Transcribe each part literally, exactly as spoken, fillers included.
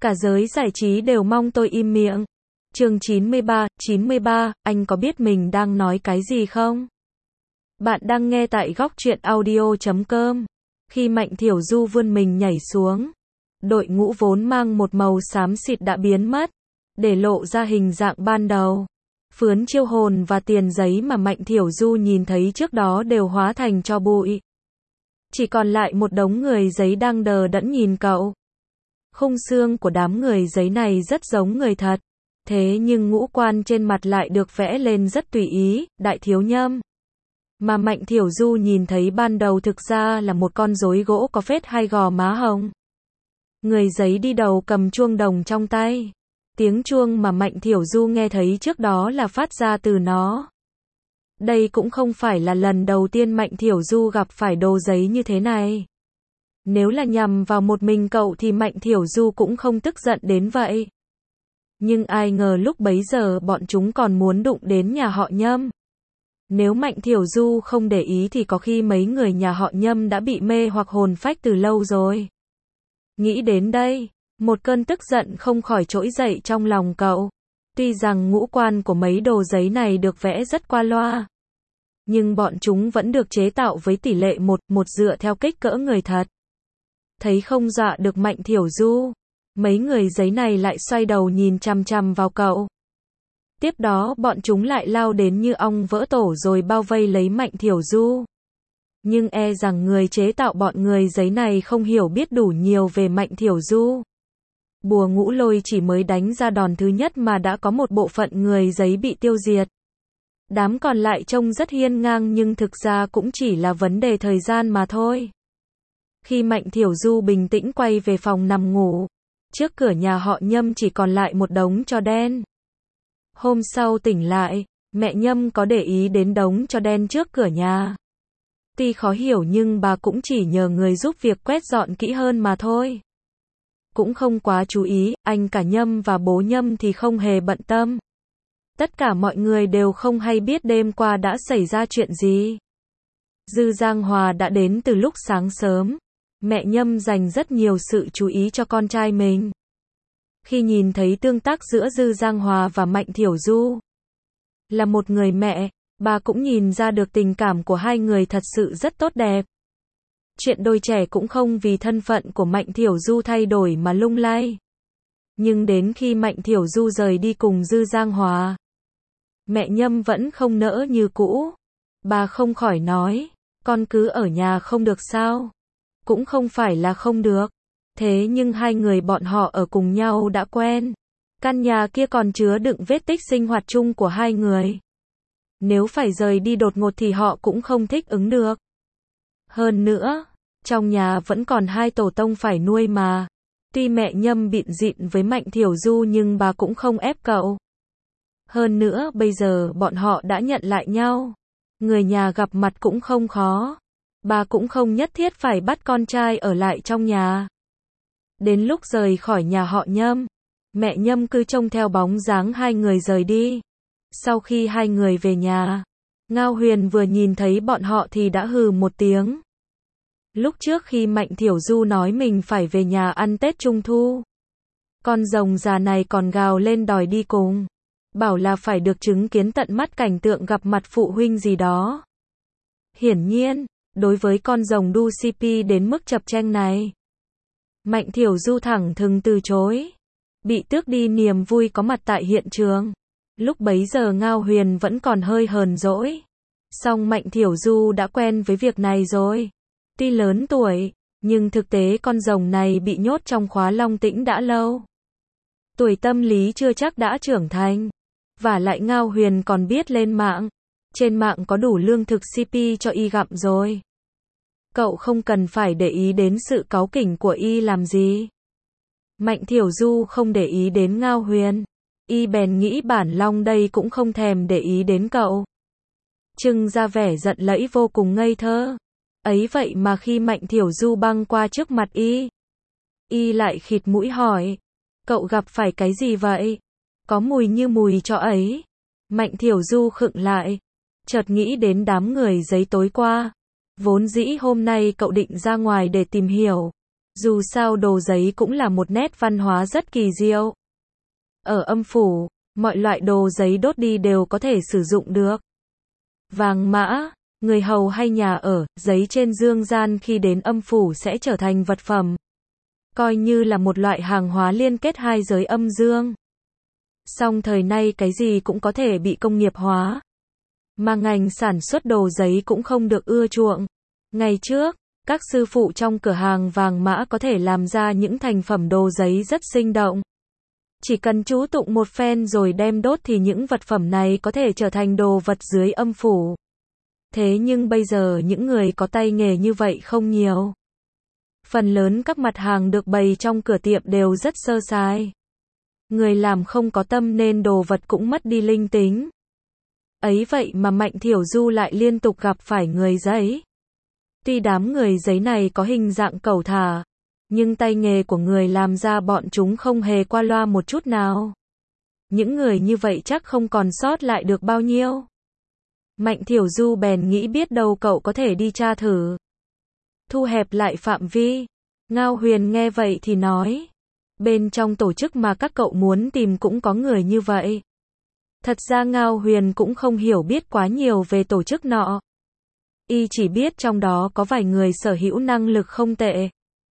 Cả giới giải trí đều mong tôi im miệng. Chương chín mươi ba, chín mươi ba, anh có biết mình đang nói cái gì không? Bạn đang nghe tại góc truyện audio chấm com. Khi Mạnh Thiểu Du vươn mình nhảy xuống, đội ngũ vốn mang một màu xám xịt đã biến mất, để lộ ra hình dạng ban đầu. Phướn chiêu hồn và tiền giấy mà Mạnh Thiểu Du nhìn thấy trước đó đều hóa thành tro bụi. Chỉ còn lại một đống người giấy đang đờ đẫn nhìn cậu. Khung xương của đám người giấy này rất giống người thật, thế nhưng ngũ quan trên mặt lại được vẽ lên rất tùy ý, đại thiếu nhâm. Mà Mạnh Thiểu Du nhìn thấy ban đầu thực ra là một con rối gỗ có phết hai gò má hồng. Người giấy đi đầu cầm chuông đồng trong tay. Tiếng chuông mà Mạnh Thiểu Du nghe thấy trước đó là phát ra từ nó. Đây cũng không phải là lần đầu tiên Mạnh Thiểu Du gặp phải đồ giấy như thế này. Nếu là nhằm vào một mình cậu thì Mạnh Thiểu Du cũng không tức giận đến vậy. Nhưng ai ngờ lúc bấy giờ bọn chúng còn muốn đụng đến nhà họ Nhâm. Nếu Mạnh Thiểu Du không để ý thì có khi mấy người nhà họ Nhâm đã bị mê hoặc hồn phách từ lâu rồi. Nghĩ đến đây, một cơn tức giận không khỏi trỗi dậy trong lòng cậu. Tuy rằng ngũ quan của mấy đồ giấy này được vẽ rất qua loa, nhưng bọn chúng vẫn được chế tạo với tỷ lệ một một dựa theo kích cỡ người thật. Thấy không dọa được Mạnh Thiểu Du, mấy người giấy này lại xoay đầu nhìn chằm chằm vào cậu. Tiếp đó bọn chúng lại lao đến như ong vỡ tổ rồi bao vây lấy Mạnh Thiểu Du. Nhưng e rằng người chế tạo bọn người giấy này không hiểu biết đủ nhiều về Mạnh Thiểu Du. Bùa ngũ lôi chỉ mới đánh ra đòn thứ nhất mà đã có một bộ phận người giấy bị tiêu diệt. Đám còn lại trông rất hiên ngang nhưng thực ra cũng chỉ là vấn đề thời gian mà thôi. Khi Mạnh Thiểu Du bình tĩnh quay về phòng nằm ngủ, trước cửa nhà họ Nhâm chỉ còn lại một đống tro đen. Hôm sau tỉnh lại, mẹ Nhâm có để ý đến đống tro đen trước cửa nhà. Tuy khó hiểu nhưng bà cũng chỉ nhờ người giúp việc quét dọn kỹ hơn mà thôi. Cũng không quá chú ý, anh cả Nhâm và bố Nhâm thì không hề bận tâm. Tất cả mọi người đều không hay biết đêm qua đã xảy ra chuyện gì. Dư Giang Hòa đã đến từ lúc sáng sớm. Mẹ Nhâm dành rất nhiều sự chú ý cho con trai mình. Khi nhìn thấy tương tác giữa Dư Giang Hòa và Mạnh Thiểu Du, là một người mẹ, bà cũng nhìn ra được tình cảm của hai người thật sự rất tốt đẹp. Chuyện đôi trẻ cũng không vì thân phận của Mạnh Thiểu Du thay đổi mà lung lay. Nhưng đến khi Mạnh Thiểu Du rời đi cùng Dư Giang Hòa, mẹ Nhâm vẫn không nỡ như cũ. Bà không khỏi nói, con cứ ở nhà không được sao? Cũng không phải là không được. Thế nhưng hai người bọn họ ở cùng nhau đã quen. Căn nhà kia còn chứa đựng vết tích sinh hoạt chung của hai người. Nếu phải rời đi đột ngột thì họ cũng không thích ứng được. Hơn nữa, trong nhà vẫn còn hai tổ tông phải nuôi mà. Tuy mẹ Nhâm bịn rịn với Mạnh Thiểu Du nhưng bà cũng không ép cậu. Hơn nữa bây giờ bọn họ đã nhận lại nhau. Người nhà gặp mặt cũng không khó. Bà cũng không nhất thiết phải bắt con trai ở lại trong nhà. Đến lúc rời khỏi nhà họ Nhâm, mẹ Nhâm cứ trông theo bóng dáng hai người rời đi. Sau khi hai người về nhà, Ngao Huyền vừa nhìn thấy bọn họ thì đã hừ một tiếng. Lúc trước khi Mạnh Thiểu Du nói mình phải về nhà ăn Tết Trung Thu, con rồng già này còn gào lên đòi đi cùng. Bảo là phải được chứng kiến tận mắt cảnh tượng gặp mặt phụ huynh gì đó. Hiển nhiên, đối với con rồng đu xê pê đến mức chập chênh này, Mạnh Thiểu Du thẳng thừng từ chối. Bị tước đi niềm vui có mặt tại hiện trường. Lúc bấy giờ Ngao Huyền vẫn còn hơi hờn dỗi. Song Mạnh Thiểu Du đã quen với việc này rồi. Tuy lớn tuổi, nhưng thực tế con rồng này bị nhốt trong khóa Long Tĩnh đã lâu. Tuổi tâm lý chưa chắc đã trưởng thành. Vả lại Ngao Huyền còn biết lên mạng. Trên mạng có đủ lương thực xê pê cho y gặm rồi. Cậu không cần phải để ý đến sự cáu kỉnh của y làm gì. Mạnh Thiểu Du không để ý đến Ngao Huyền. Y bèn nghĩ bản Long đây cũng không thèm để ý đến cậu. Trưng ra vẻ giận lẫy vô cùng ngây thơ. Ấy vậy mà khi Mạnh Thiểu Du băng qua trước mặt y, y lại khịt mũi hỏi, cậu gặp phải cái gì vậy? Có mùi như mùi chó ấy. Mạnh Thiểu Du khựng lại, chợt nghĩ đến đám người giấy tối qua. Vốn dĩ hôm nay cậu định ra ngoài để tìm hiểu, Dù sao đồ giấy cũng là một nét văn hóa rất kỳ diệu. Ở âm phủ, mọi loại đồ giấy đốt đi đều có thể sử dụng được. Vàng mã, người hầu hay nhà ở, giấy trên dương gian khi đến âm phủ sẽ trở thành vật phẩm. Coi như là một loại hàng hóa liên kết hai giới âm dương. Song thời nay cái gì cũng có thể bị công nghiệp hóa. Mà ngành sản xuất đồ giấy cũng không được ưa chuộng. Ngày trước, các sư phụ trong cửa hàng vàng mã có thể làm ra những thành phẩm đồ giấy rất sinh động. Chỉ cần chú tụng một phen rồi đem đốt thì những vật phẩm này có thể trở thành đồ vật dưới âm phủ. Thế nhưng bây giờ những người có tay nghề như vậy không nhiều. Phần lớn các mặt hàng được bày trong cửa tiệm đều rất sơ sài. Người làm không có tâm nên đồ vật cũng mất đi linh tính. Ấy vậy mà Mạnh Thiểu Du lại liên tục gặp phải người giấy. Tuy đám người giấy này có hình dạng cẩu thả, nhưng tay nghề của người làm ra bọn chúng không hề qua loa một chút nào. Những người như vậy chắc không còn sót lại được bao nhiêu. Mạnh Thiểu Du bèn nghĩ biết đâu cậu có thể đi tra thử. Thu hẹp lại phạm vi. Ngao Huyền nghe vậy thì nói. Bên trong tổ chức mà các cậu muốn tìm cũng có người như vậy. Thật ra Ngao Huyền cũng không hiểu biết quá nhiều về tổ chức nọ. Y chỉ biết trong đó có vài người sở hữu năng lực không tệ.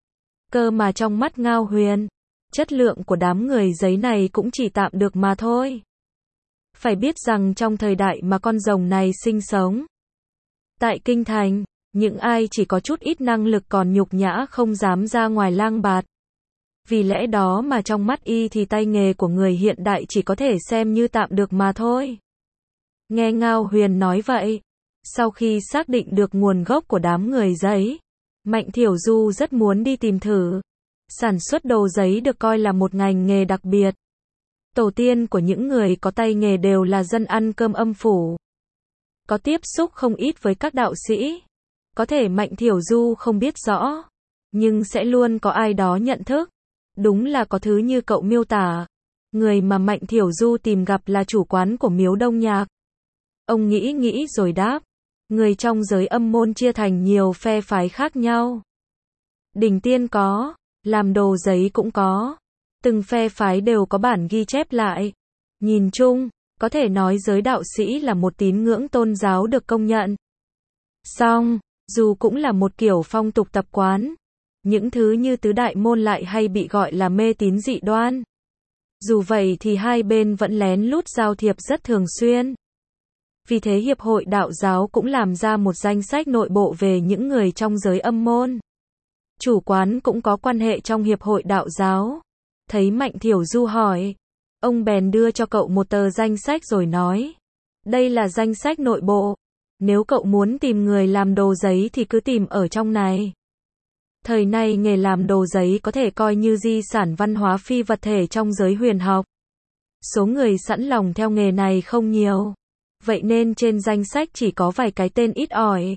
Cơ mà trong mắt Ngao Huyền, chất lượng của đám người giấy này cũng chỉ tạm được mà thôi. Phải biết rằng trong thời đại mà con rồng này sinh sống, tại Kinh Thành, những ai chỉ có chút ít năng lực còn nhục nhã không dám ra ngoài lang bạt. Vì lẽ đó mà trong mắt Y thì tay nghề của người hiện đại chỉ có thể xem như tạm được mà thôi. Nghe Ngao Huyền nói vậy, sau khi xác định được nguồn gốc của đám người giấy, Mạnh Thiểu Du rất muốn đi tìm thử. Sản xuất đồ giấy được coi là một ngành nghề đặc biệt. Tổ tiên của những người có tay nghề đều là dân ăn cơm âm phủ. Có tiếp xúc không ít với các đạo sĩ. Có thể Mạnh Thiểu Du không biết rõ, nhưng sẽ luôn có ai đó nhận thức. Đúng là có thứ như cậu miêu tả. Người mà Mạnh Thiểu Du tìm gặp là chủ quán của miếu Đông Nhạc. Ông nghĩ nghĩ rồi đáp. Người trong giới âm môn chia thành nhiều phe phái khác nhau. Đỉnh tiên có, làm đồ giấy cũng có. Từng phe phái đều có bản ghi chép lại. Nhìn chung, có thể nói giới đạo sĩ là một tín ngưỡng tôn giáo được công nhận. Song, dù cũng là một kiểu phong tục tập quán, những thứ như tứ đại môn lại hay bị gọi là mê tín dị đoan. Dù vậy thì hai bên vẫn lén lút giao thiệp rất thường xuyên. Vì thế Hiệp hội Đạo giáo cũng làm ra một danh sách nội bộ về những người trong giới âm môn. Chủ quán cũng có quan hệ trong Hiệp hội Đạo giáo. Thấy Mạnh Thiểu Du hỏi, ông bèn đưa cho cậu một tờ danh sách rồi nói. Đây là danh sách nội bộ. Nếu cậu muốn tìm người làm đồ giấy thì cứ tìm ở trong này. Thời nay nghề làm đồ giấy có thể coi như di sản văn hóa phi vật thể trong giới huyền học. Số người sẵn lòng theo nghề này không nhiều. Vậy nên trên danh sách chỉ có vài cái tên ít ỏi.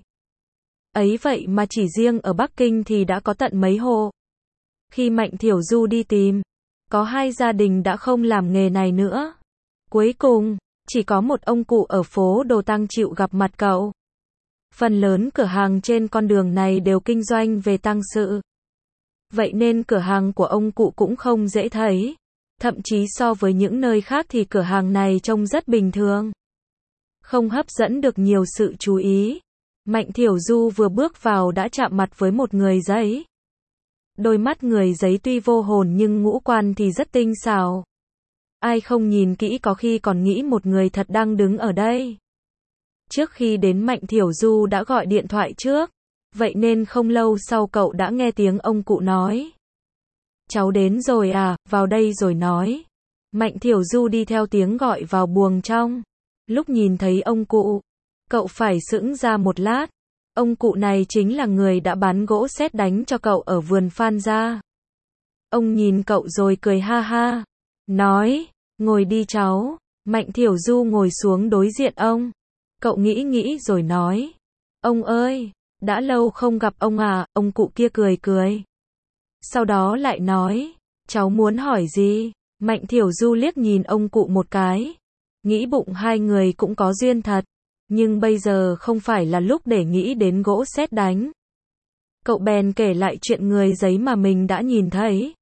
Ấy vậy mà chỉ riêng ở Bắc Kinh thì đã có tận mấy hộ. Khi Mạnh Thiểu Du đi tìm, có hai gia đình đã không làm nghề này nữa. Cuối cùng, chỉ có một ông cụ ở phố Đồ Tăng chịu gặp mặt cậu. Phần lớn cửa hàng trên con đường này đều kinh doanh về tăng sự. Vậy nên cửa hàng của ông cụ cũng không dễ thấy. Thậm chí so với những nơi khác thì cửa hàng này trông rất bình thường. Không hấp dẫn được nhiều sự chú ý. Mạnh Thiểu Du vừa bước vào đã chạm mặt với một người giấy. Đôi mắt người giấy tuy vô hồn nhưng ngũ quan thì rất tinh xảo. Ai không nhìn kỹ có khi còn nghĩ một người thật đang đứng ở đây. Trước khi đến Mạnh Thiểu Du đã gọi điện thoại trước. Vậy nên không lâu sau cậu đã nghe tiếng ông cụ nói. Cháu đến rồi à, vào đây rồi nói. Mạnh Thiểu Du đi theo tiếng gọi vào buồng trong. Lúc nhìn thấy ông cụ, cậu phải sững ra một lát. Ông cụ này chính là người đã bán gỗ sét đánh cho cậu ở vườn Phan Gia. Ông nhìn cậu rồi cười ha ha. Nói, ngồi đi cháu. Mạnh Thiểu Du ngồi xuống đối diện ông. Cậu nghĩ nghĩ rồi nói. Ông ơi, đã lâu không gặp ông à, ông cụ kia cười cười. Sau đó lại nói, cháu muốn hỏi gì? Mạnh Thiểu Du liếc nhìn ông cụ một cái. Nghĩ bụng hai người cũng có duyên thật. Nhưng bây giờ không phải là lúc để nghĩ đến gỗ sét đánh. Cậu bèn kể lại chuyện người giấy mà mình đã nhìn thấy.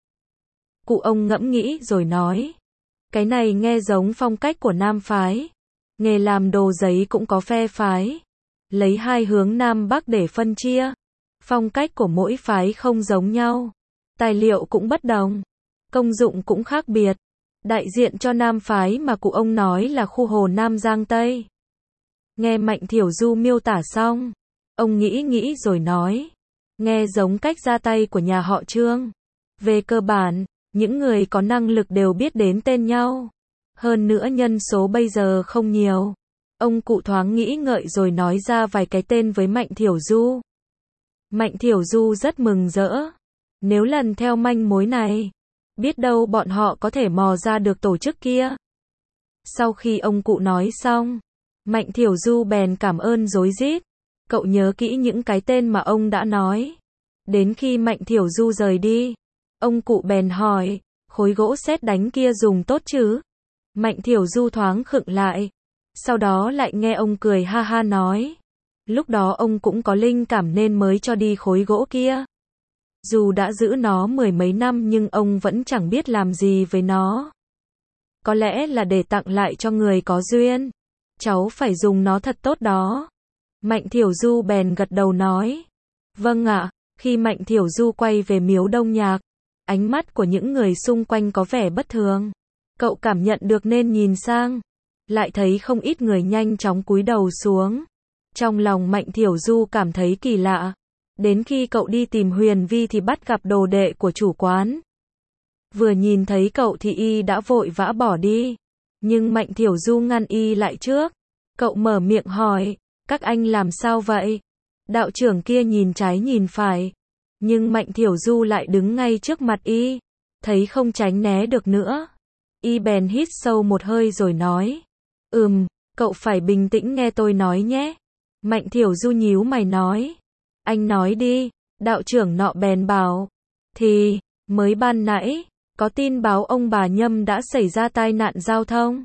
Cụ ông ngẫm nghĩ rồi nói. Cái này nghe giống phong cách của Nam phái. Nghề làm đồ giấy cũng có phe phái. Lấy hai hướng Nam Bắc để phân chia. Phong cách của mỗi phái không giống nhau. Tài liệu cũng bất đồng. Công dụng cũng khác biệt. Đại diện cho Nam phái mà cụ ông nói là khu Hồ Nam Giang Tây. Nghe Mạnh Thiểu Du miêu tả xong, ông nghĩ nghĩ rồi nói. Nghe giống cách ra tay của nhà họ Trương. Về cơ bản, những người có năng lực đều biết đến tên nhau. Hơn nữa nhân số bây giờ không nhiều. Ông cụ thoáng nghĩ ngợi rồi nói ra vài cái tên với Mạnh Thiểu Du. Mạnh Thiểu Du rất mừng rỡ. Nếu lần theo manh mối này, biết đâu bọn họ có thể mò ra được tổ chức kia. Sau khi ông cụ nói xong, Mạnh Thiểu Du bèn cảm ơn rối rít. Cậu nhớ kỹ những cái tên mà ông đã nói. Đến khi Mạnh Thiểu Du rời đi, ông cụ bèn hỏi, khối gỗ sét đánh kia dùng tốt chứ? Mạnh Thiểu Du thoáng khựng lại. Sau đó lại nghe ông cười ha ha nói. Lúc đó ông cũng có linh cảm nên mới cho đi khối gỗ kia. Dù đã giữ nó mười mấy năm nhưng ông vẫn chẳng biết làm gì với nó. Có lẽ là để tặng lại cho người có duyên. Cháu phải dùng nó thật tốt đó. Mạnh Thiểu Du bèn gật đầu nói. Vâng ạ. Khi Mạnh Thiểu Du quay về miếu Đông Nhạc, ánh mắt của những người xung quanh có vẻ bất thường. Cậu cảm nhận được nên nhìn sang. Lại thấy không ít người nhanh chóng cúi đầu xuống. Trong lòng Mạnh Thiểu Du cảm thấy kỳ lạ. Đến khi cậu đi tìm Huyền Vi thì bắt gặp đồ đệ của chủ quán. Vừa nhìn thấy cậu thì y đã vội vã bỏ đi. Nhưng Mạnh Thiểu Du ngăn y lại trước. Cậu mở miệng hỏi, các anh làm sao vậy? Đạo trưởng kia nhìn trái nhìn phải. Nhưng Mạnh Thiểu Du lại đứng ngay trước mặt y. Thấy không tránh né được nữa. Y bèn hít sâu một hơi rồi nói. Ừm, cậu phải bình tĩnh nghe tôi nói nhé. Mạnh Thiểu Du nhíu mày nói. Anh nói đi, đạo trưởng nọ bèn bảo. Thì, mới ban nãy, có tin báo ông bà Nhâm đã xảy ra tai nạn giao thông.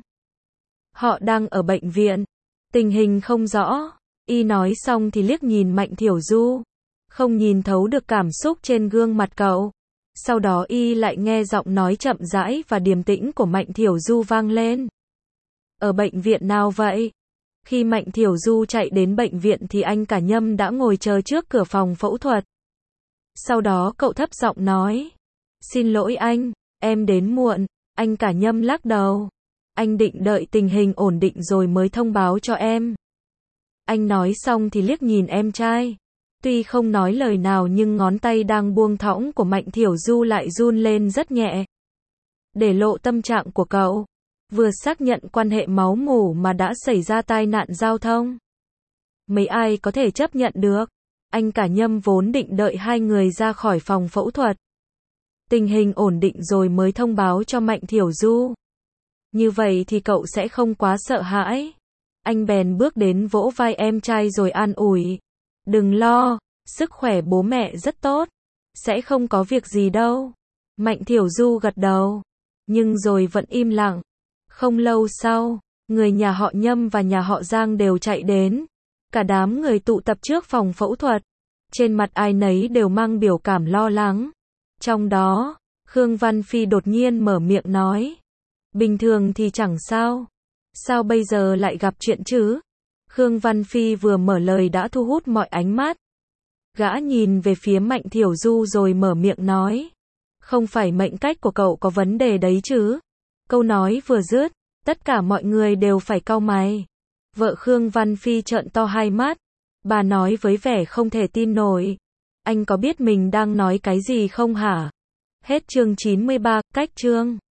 Họ đang ở bệnh viện. Tình hình không rõ. Y nói xong thì liếc nhìn Mạnh Thiểu Du. Không nhìn thấu được cảm xúc trên gương mặt cậu. Sau đó y lại nghe giọng nói chậm rãi và điềm tĩnh của Mạnh Thiểu Du vang lên. Ở bệnh viện nào vậy? Khi Mạnh Thiểu Du chạy đến bệnh viện thì anh cả Nhâm đã ngồi chờ trước cửa phòng phẫu thuật. Sau đó cậu thấp giọng nói. Xin lỗi anh, em đến muộn. Anh cả Nhâm lắc đầu. Anh định đợi tình hình ổn định rồi mới thông báo cho em. Anh nói xong thì liếc nhìn em trai. Tuy không nói lời nào nhưng ngón tay đang buông thõng của Mạnh Thiểu Du lại run lên rất nhẹ. Để lộ tâm trạng của cậu. Vừa xác nhận quan hệ máu mủ mà đã xảy ra tai nạn giao thông. Mấy ai có thể chấp nhận được. Anh cả Nhâm vốn định đợi hai người ra khỏi phòng phẫu thuật. Tình hình ổn định rồi mới thông báo cho Mạnh Thiểu Du. Như vậy thì cậu sẽ không quá sợ hãi. Anh bèn bước đến vỗ vai em trai rồi an ủi. Đừng lo, sức khỏe bố mẹ rất tốt. Sẽ không có việc gì đâu. Mạnh Thiểu Du gật đầu. Nhưng rồi vẫn im lặng. Không lâu sau, người nhà họ Nhâm và nhà họ Giang đều chạy đến. Cả đám người tụ tập trước phòng phẫu thuật. Trên mặt ai nấy đều mang biểu cảm lo lắng. Trong đó, Khương Văn Phi đột nhiên mở miệng nói. Bình thường thì chẳng sao. Sao bây giờ lại gặp chuyện chứ? Khương Văn Phi vừa mở lời đã thu hút mọi ánh mắt. Gã nhìn về phía Mạnh Thiểu Du rồi mở miệng nói. Không phải mệnh cách của cậu có vấn đề đấy chứ? Câu nói vừa dứt, tất cả mọi người đều phải cau mày. Vợ Khương Văn Phi trợn to hai mắt. Bà nói với vẻ không thể tin nổi. Anh có biết mình đang nói cái gì không hả? Hết chương chín mươi ba, cách chương.